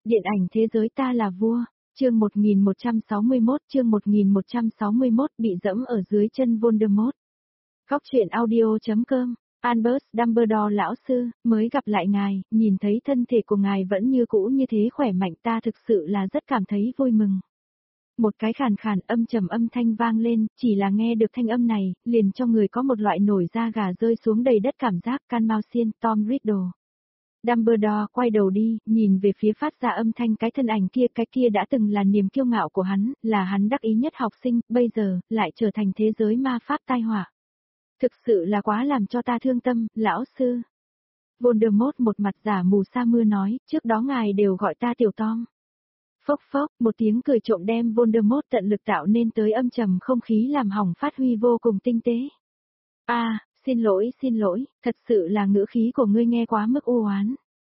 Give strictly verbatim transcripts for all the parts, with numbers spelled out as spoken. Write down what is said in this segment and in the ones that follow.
Điện ảnh thế giới ta là vua, chương một nghìn một trăm sáu mươi mốt, chương một nghìn một trăm sáu mươi mốt bị dẫm ở dưới chân Voldemort. Góc truyện audio chấm com, Albus Dumbledore lão sư, mới gặp lại ngài, nhìn thấy thân thể của ngài vẫn như cũ như thế khỏe mạnh, ta thực sự là rất cảm thấy vui mừng. Một cái khàn khàn âm trầm âm thanh vang lên, chỉ là nghe được thanh âm này, liền cho người có một loại nổi da gà rơi xuống đầy đất cảm giác. Canmousian, Tom Riddle. Dumbledore quay đầu đi, nhìn về phía phát ra âm thanh cái thân ảnh kia, cái kia đã từng là niềm kiêu ngạo của hắn, là hắn đắc ý nhất học sinh, bây giờ, lại trở thành thế giới ma pháp tai họa. Thực sự là quá làm cho ta thương tâm, lão sư. Voldemort một mặt giả mù sa mưa nói, trước đó ngài đều gọi ta tiểu Tom. Phốc phốc, một tiếng cười trộm đem Voldemort tận lực tạo nên tới âm trầm không khí làm hỏng phát huy vô cùng tinh tế. A, à, xin lỗi, xin lỗi, thật sự là ngữ khí của ngươi nghe quá mức u oán.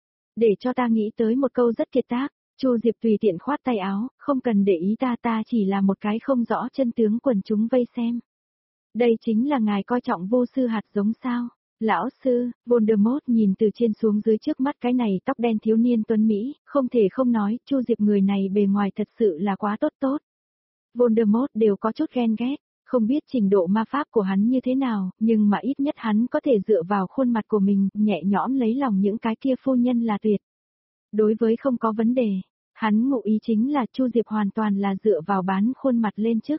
Để cho ta nghĩ tới một câu rất kiệt tác, Chu Diệp tùy tiện khoát tay áo, không cần để ý ta, ta chỉ là một cái không rõ chân tướng quần chúng vây xem. Đây chính là ngài coi trọng vô sư hạt giống sao? Lão sư, Voldemort nhìn từ trên xuống dưới trước mắt cái này tóc đen thiếu niên tuấn Mỹ, không thể không nói, Chu Diệp người này bề ngoài thật sự là quá tốt tốt. Voldemort đều có chút ghen ghét, không biết trình độ ma pháp của hắn như thế nào, nhưng mà ít nhất hắn có thể dựa vào khuôn mặt của mình, nhẹ nhõm lấy lòng những cái kia phu nhân là tuyệt. Đối với không có vấn đề, hắn ngụ ý chính là Chu Diệp hoàn toàn là dựa vào bán khuôn mặt lên chức.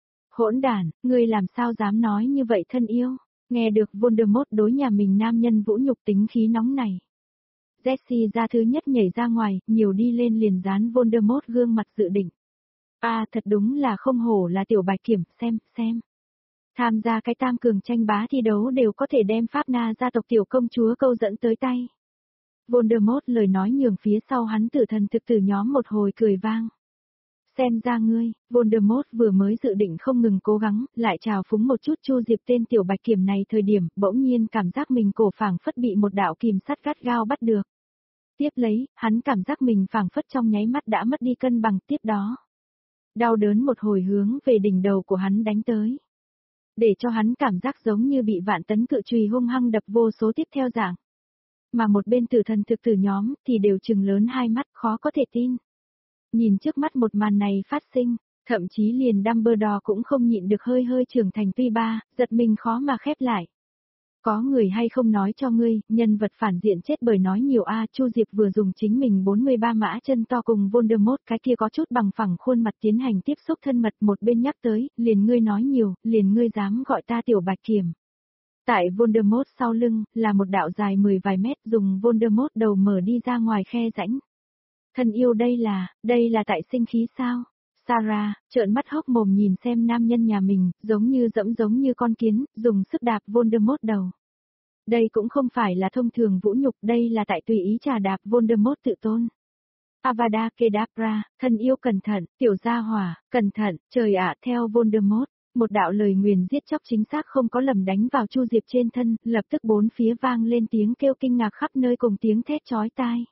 Hỗn đản, ngươi làm sao dám nói như vậy thân yêu? Nghe được Voldemort đối nhà mình nam nhân vũ nhục tính khí nóng này. Jessie ra thứ nhất nhảy ra ngoài, nhiều đi lên liền dán Voldemort gương mặt dự định. A à, thật đúng là không hổ là tiểu bạch kiểm, xem, xem. Tham gia cái tam cường tranh bá thi đấu đều có thể đem Pháp Na gia tộc tiểu công chúa câu dẫn tới tay. Voldemort lời nói nhường phía sau hắn tử thần thực tử nhóm một hồi cười vang. Xem ra ngươi, Voldemort vừa mới dự định không ngừng cố gắng, lại trào phúng một chút Chu Diệp tên tiểu bạch kiểm này thời điểm, bỗng nhiên cảm giác mình cổ phảng phất bị một đạo kìm sắt gắt gao bắt được. Tiếp lấy, hắn cảm giác mình phảng phất trong nháy mắt đã mất đi cân bằng, tiếp đó. Đau đớn một hồi hướng về đỉnh đầu của hắn đánh tới. Để cho hắn cảm giác giống như bị vạn tấn cự chùy hung hăng đập vô số tiếp theo dạng. Mà một bên tử thần thực tử nhóm thì đều trừng lớn hai mắt, khó có thể tin. Nhìn trước mắt một màn này phát sinh, thậm chí liền Dumbledore cũng không nhịn được hơi hơi trưởng thành tuy ba, giật mình khó mà khép lại. Có người hay không nói cho ngươi, nhân vật phản diện chết bởi nói nhiều a. Chu Diệp vừa dùng chính mình bốn mươi ba mã chân to cùng Voldemort cái kia có chút bằng phẳng khuôn mặt tiến hành tiếp xúc thân mật, một bên nhắc tới, liền ngươi nói nhiều, liền ngươi dám gọi ta tiểu bạch kiểm. Tại Voldemort sau lưng, là một đạo dài mười vài mét, dùng Voldemort đầu mở đi ra ngoài khe rãnh. Thân yêu đây là, đây là tại sinh khí sao? Sarah, trợn mắt hốc mồm nhìn xem nam nhân nhà mình, giống như dẫm giống như con kiến, dùng sức đạp Voldemort đầu. Đây cũng không phải là thông thường vũ nhục, đây là tại tùy ý trà đạp Voldemort tự tôn. Avada Kedavra, thân yêu cẩn thận, tiểu gia hỏa, cẩn thận, trời ạ, theo Voldemort, một đạo lời nguyền giết chóc chính xác không có lầm đánh vào Chu Diệp trên thân, lập tức bốn phía vang lên tiếng kêu kinh ngạc khắp nơi cùng tiếng thét chói tai.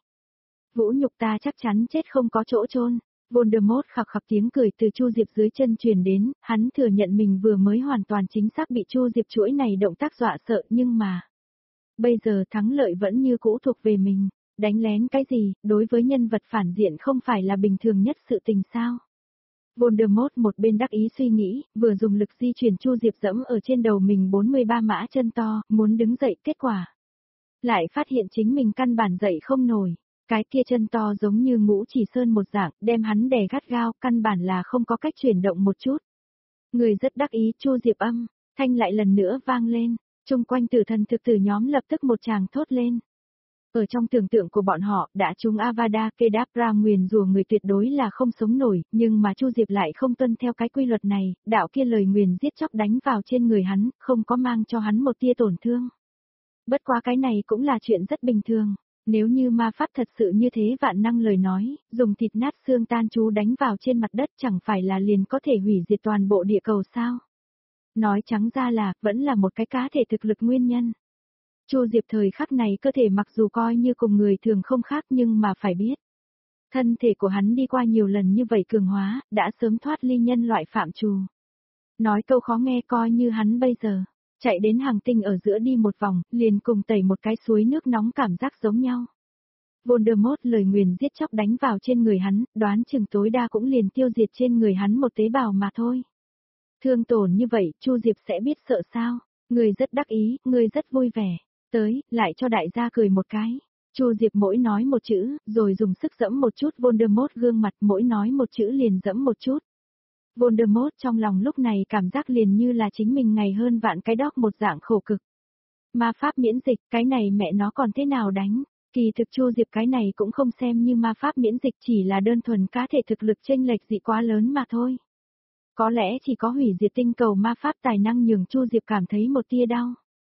Vũ nhục ta chắc chắn chết không có chỗ chôn. Voldemort khặc khặc tiếng cười từ Chu Diệp dưới chân truyền đến, hắn thừa nhận mình vừa mới hoàn toàn chính xác bị Chu Diệp chuỗi này động tác dọa sợ, nhưng mà bây giờ thắng lợi vẫn như cũ thuộc về mình. Đánh lén cái gì, đối với nhân vật phản diện không phải là bình thường nhất sự tình sao? Voldemort một bên đắc ý suy nghĩ, vừa dùng lực di chuyển Chu Diệp dẫm ở trên đầu mình bốn mươi ba mã chân to, muốn đứng dậy, kết quả lại phát hiện chính mình căn bản dậy không nổi. Cái kia chân to giống như ngũ chỉ sơn một dạng, đem hắn đè gắt gao, căn bản là không có cách chuyển động một chút. Người rất đắc ý, Chu Diệp âm, thanh lại lần nữa vang lên, chung quanh tử thần thực tử nhóm lập tức một tràng thốt lên. Ở trong tưởng tượng của bọn họ, đã trúng Avada Kedavra nguyền rủa người tuyệt đối là không sống nổi, nhưng mà Chu Diệp lại không tuân theo cái quy luật này, đạo kia lời nguyền giết chóc đánh vào trên người hắn, không có mang cho hắn một tia tổn thương. Bất quá cái này cũng là chuyện rất bình thường. Nếu như ma pháp thật sự như thế vạn năng lời nói, dùng thịt nát xương tan chú đánh vào trên mặt đất chẳng phải là liền có thể hủy diệt toàn bộ địa cầu sao? Nói trắng ra là, vẫn là một cái cá thể thực lực nguyên nhân. Chu Diệp thời khắc này cơ thể mặc dù coi như cùng người thường không khác nhưng mà phải biết. Thân thể của hắn đi qua nhiều lần như vậy cường hóa, đã sớm thoát ly nhân loại phạm trù. Nói câu khó nghe coi như hắn bây giờ. Chạy đến hàng tinh ở giữa đi một vòng, liền cùng tẩy một cái suối nước nóng cảm giác giống nhau. Voldemort lời nguyền giết chóc đánh vào trên người hắn, đoán chừng tối đa cũng liền tiêu diệt trên người hắn một tế bào mà thôi. Thương tổn như vậy, Chu Diệp sẽ biết sợ sao? Ngươi rất đắc ý, ngươi rất vui vẻ. Tới, lại cho đại gia cười một cái. Chu Diệp mỗi nói một chữ, rồi dùng sức giẫm một chút Voldemort gương mặt, mỗi nói một chữ liền giẫm một chút. Voldemort trong lòng lúc này cảm giác liền như là chính mình ngày hơn vạn cái đóc một dạng khổ cực. Ma pháp miễn dịch, cái này mẹ nó còn thế nào đánh? Kỳ thực Chu Diệp cái này cũng không xem như ma pháp miễn dịch, chỉ là đơn thuần cá thể thực lực chênh lệch dị quá lớn mà thôi. Có lẽ chỉ có hủy diệt tinh cầu ma pháp tài năng nhường Chu Diệp cảm thấy một tia đau.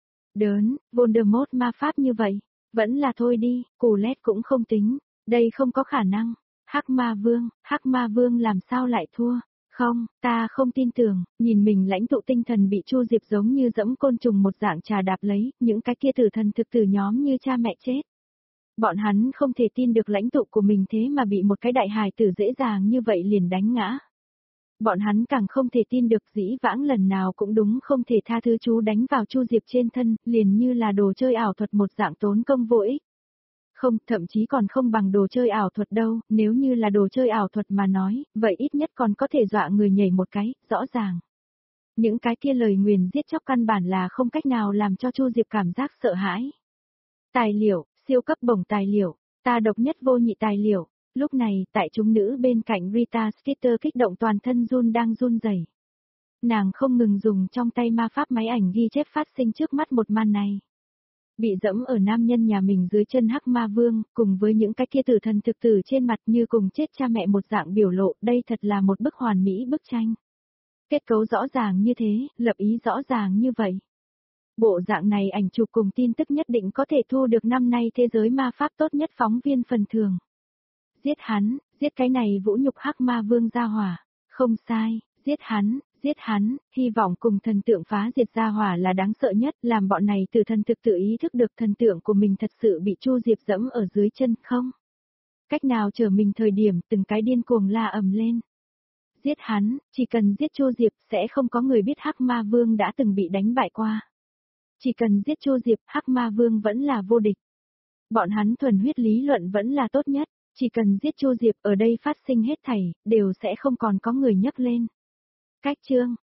Đớn, Voldemort ma pháp như vậy, vẫn là thôi đi, cù lét cũng không tính, đây không có khả năng. Hắc Ma Vương, Hắc Ma Vương làm sao lại thua? Không, ta không tin tưởng, nhìn mình lãnh tụ tinh thần bị Chu Diệp giống như dẫm côn trùng một dạng trà đạp lấy, những cái kia tử thần thực tử nhóm như cha mẹ chết. Bọn hắn không thể tin được lãnh tụ của mình thế mà bị một cái đại hài tử dễ dàng như vậy liền đánh ngã. Bọn hắn càng không thể tin được dĩ vãng lần nào cũng đúng không thể tha thứ chú đánh vào Chu Diệp trên thân, liền như là đồ chơi ảo thuật một dạng tốn công vô ích. Không, thậm chí còn không bằng đồ chơi ảo thuật đâu, nếu như là đồ chơi ảo thuật mà nói, vậy ít nhất còn có thể dọa người nhảy một cái, rõ ràng. Những cái kia lời nguyền giết chóc căn bản là không cách nào làm cho Chu Diệp cảm giác sợ hãi. Tài liệu, siêu cấp bổng tài liệu, ta độc nhất vô nhị tài liệu. Lúc này, tại chúng nữ bên cạnh Rita Skeeter kích động toàn thân run đang run rẩy. Nàng không ngừng dùng trong tay ma pháp máy ảnh ghi chép phát sinh trước mắt một màn này. Bị dẫm ở nam nhân nhà mình dưới chân Hắc Ma Vương, cùng với những cái kia tử thần thực tử trên mặt như cùng chết cha mẹ một dạng biểu lộ, đây thật là một bức hoàn mỹ bức tranh. Kết cấu rõ ràng như thế, lập ý rõ ràng như vậy. Bộ dạng này ảnh chụp cùng tin tức nhất định có thể thu được năm nay thế giới ma pháp tốt nhất phóng viên phần thưởng. Giết hắn, giết cái này vũ nhục Hắc Ma Vương gia hỏa. Không sai, giết hắn, giết hắn, hy vọng cùng thần tượng phá diệt gia hỏa là đáng sợ nhất, làm bọn này từ thần thực tự ý thức được thần tượng của mình thật sự bị Chu Diệp dẫm ở dưới chân không. Cách nào chờ mình thời điểm từng cái điên cuồng la ầm lên. Giết hắn, chỉ cần giết Chu Diệp sẽ không có người biết Hắc Ma Vương đã từng bị đánh bại qua. Chỉ cần giết Chu Diệp, Hắc Ma Vương vẫn là vô địch. Bọn hắn thuần huyết lý luận vẫn là tốt nhất. Chỉ cần giết Chu Diệp ở đây phát sinh hết thảy, đều sẽ không còn có người nhắc lên. Cách chương,